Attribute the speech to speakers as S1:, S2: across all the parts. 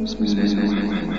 S1: بسم الله الرحمن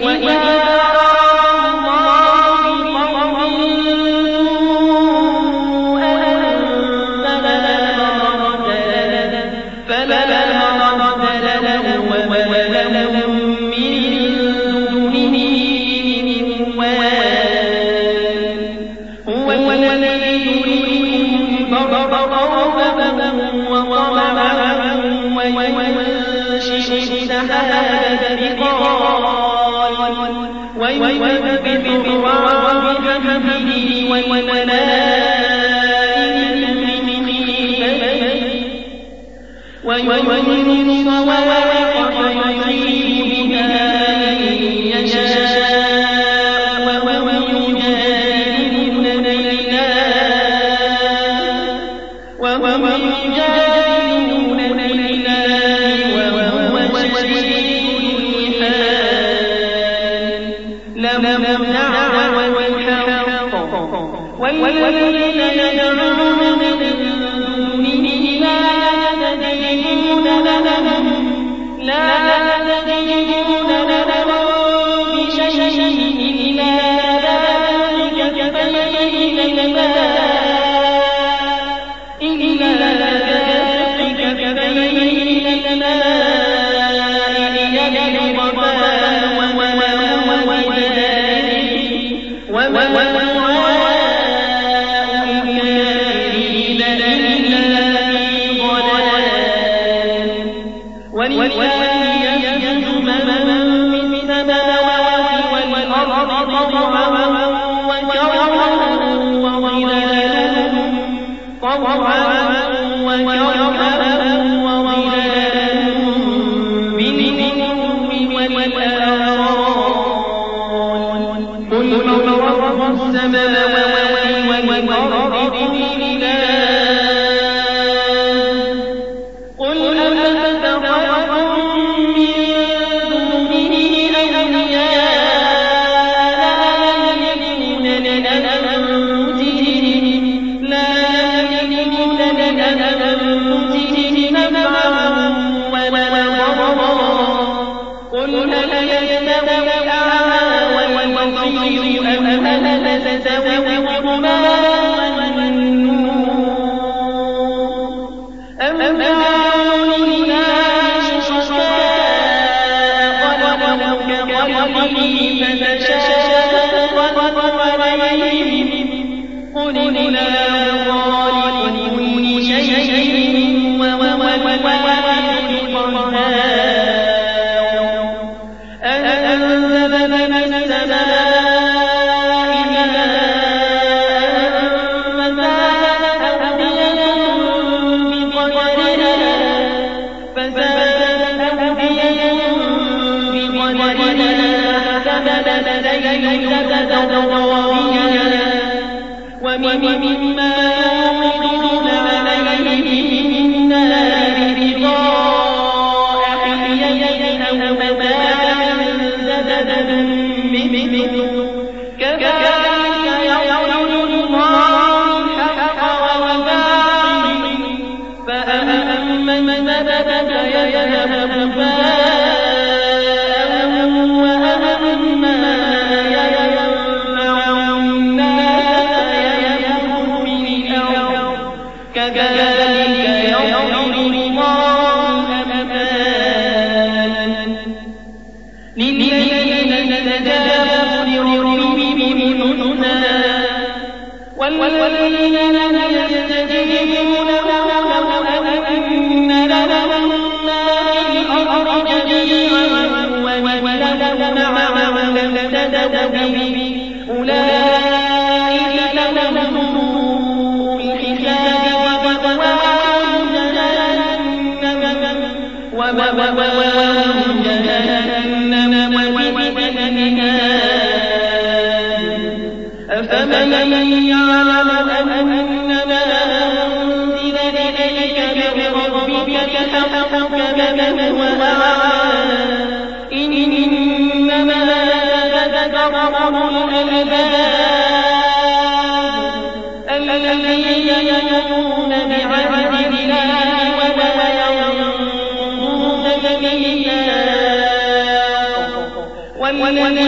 S1: والذين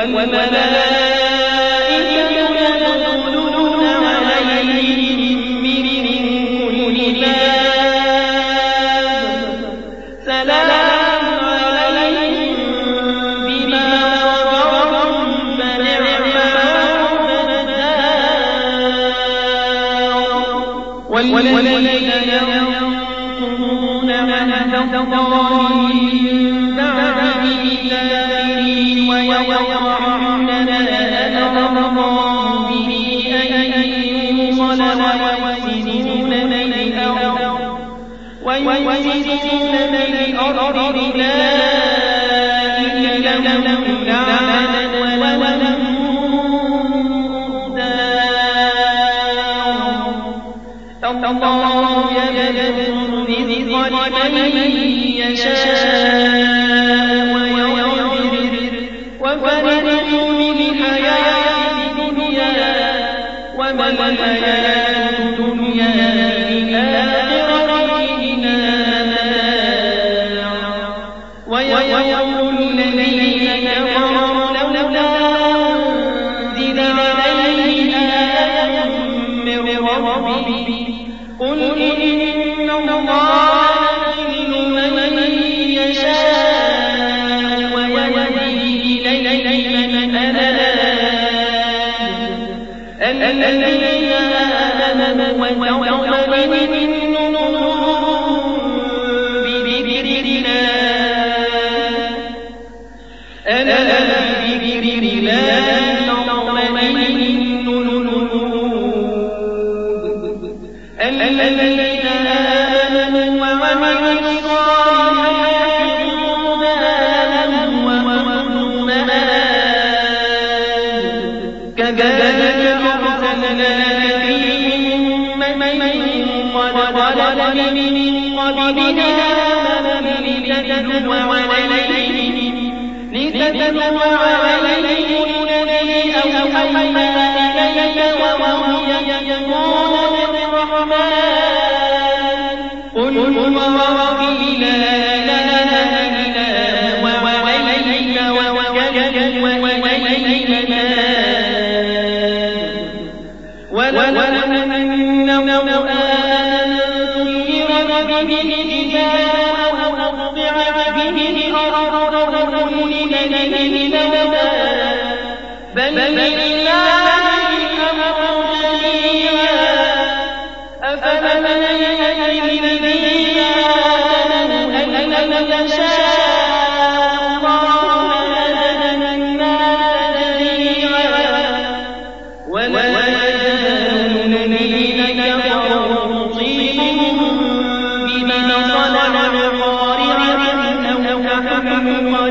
S1: يدخلون عليهم من كل باب سلام عليهم بما صبرتم فنعم عقبى الدار والذين ينقضون عهد الله من بعد ميثاقه ويقطعون ما أمر الله به أن يوصل ويفسدون في الأرض أولئك لهم لعنة ولهم دار الله يبسط الرزق لمن يشاء ويقدر وفرحوا بالحياة الدنيا وما الحياة الدنيا بالآخرة إلا متاع ويقول الذين كفروا لولا أنزل عليه آية من ربه قل إن الله يضل من يشاء ويهدي إليه من أناب الذين آمنوا وتطمئن قلوبهم بذكر الله ألا بذكر الله تطمئن القلوب الذين آمنوا وعملوا الصالحات طوبى لهم وحسن مآب كذلك أرسلناك فيهم من قد خلت من قبلنا لتتلو عليهم الذي أوحينا إليك وهم يكفرون بالرحمن قل هو ربي لا إله إلا هو وإليه توكلت وإليه مآب ولو أنهم آمنوا سيرت به الجبال أو قطعت به الأرض أو كلم به الموتى بل لله الأمر جميعا أفمن يهدي الذين آمنوا أن لو يشاء الله لهدى الناس جميعا ولا يزال الذين كفروا تصيبهم بما صنعوا قارعة أو تحكم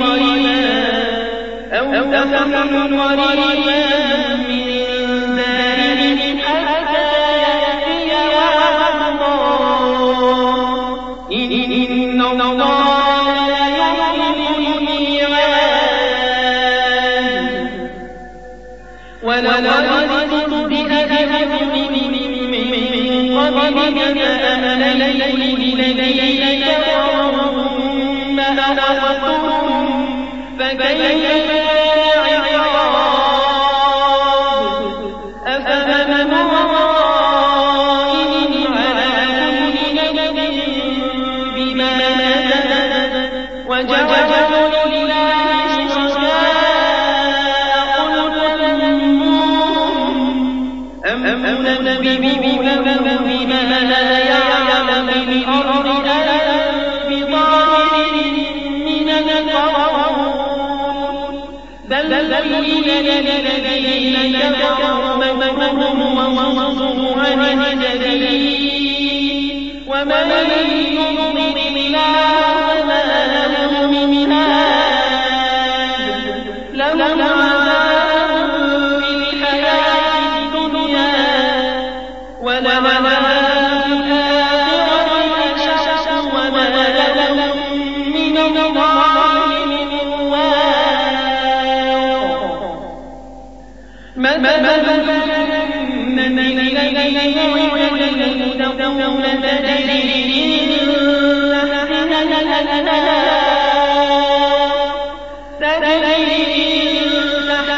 S1: قريبا من دارهم حتى يأتي وعد الله إن الله لا يخلف الميعاد ولقد استهزئ من قبلك فأمليت للذين كفروا ثم أخذتهم فكيف كان عقاب أفمن ورائهم على كل نبأ بما نزل وجعلوا لله شركاء قل سموهم أم ننبئونهم بما لا يعلم في الأرض أم بظاهر من القول بل زين للذين كفروا مكرهم وصدوا عن السبيل ومن يضلل الله فما له من هاد لهم عذاب في الحياة الدنيا ولعذاب الآخرة أشق وما لهم من الله من واق مثل الذين وعد المتقون تجري من تحتها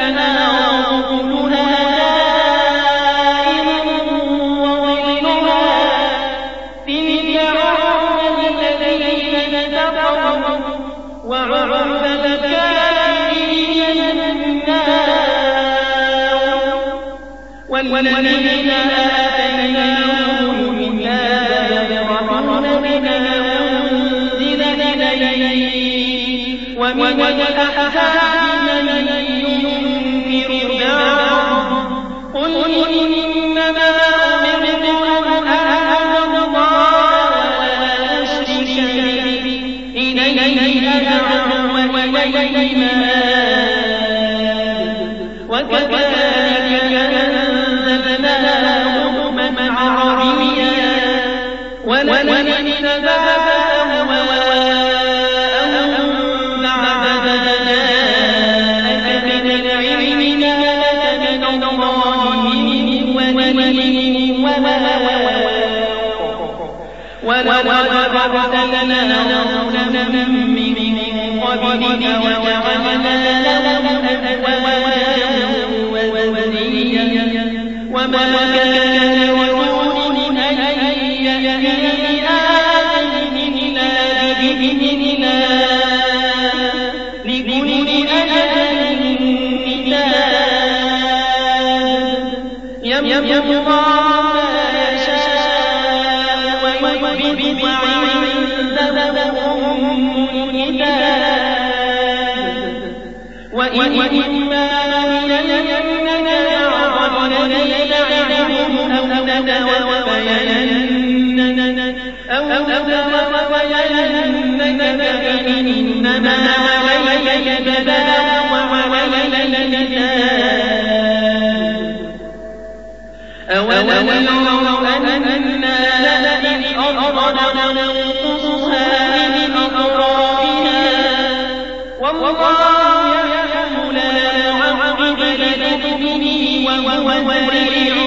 S1: الأنهار كلها دائم وظلها تلك عقبى الذين اتقوا وعقبى الكافرين النار والذين آتيناهم الكتاب يفرحون بما أنزل إليك ومن الأحزاب من ينكر بعضه قل إنما أمرت أن أعبد الله ولا أشرك به إليه أدعو وإليه مآب وكذلك أنزلناه حكما عربيا ولئن اتبعت أهواءهم بعد ما جاءك من العلم ما لك من الله من ولي ولقد أرسلنا رسلا من قبلك وجعلنا لهم أزواجا وذرية وما كان لرسول أن يأتي بآية إلا بإذن الله لكل أجل كتاب يمحو الله ما يشاء ويثبت وعنده أم الكتاب وإما نرينك بعض الذي نعدهم أو نتوفينك فإنما عليك البلاغ وعلينا الحساب أولم يروا أنا نأتي الأرض ننقصها من أطرافها والله يعلم لا معقب لحكمه وهو سريع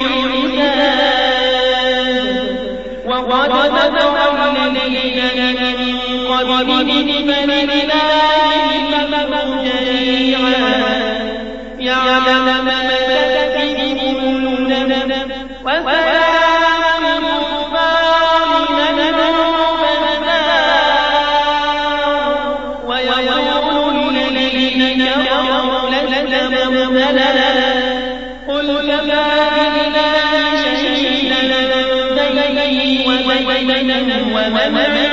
S1: الحساب وقد مكر الذين من قبلهم فلله المكر جميعا يعلم ما تكسب كل نفس وسلام الظالمين ربنا ويقول الذين كفروا لست مرسلا قل كفى بالله شهيدا بيني وبينكم ومن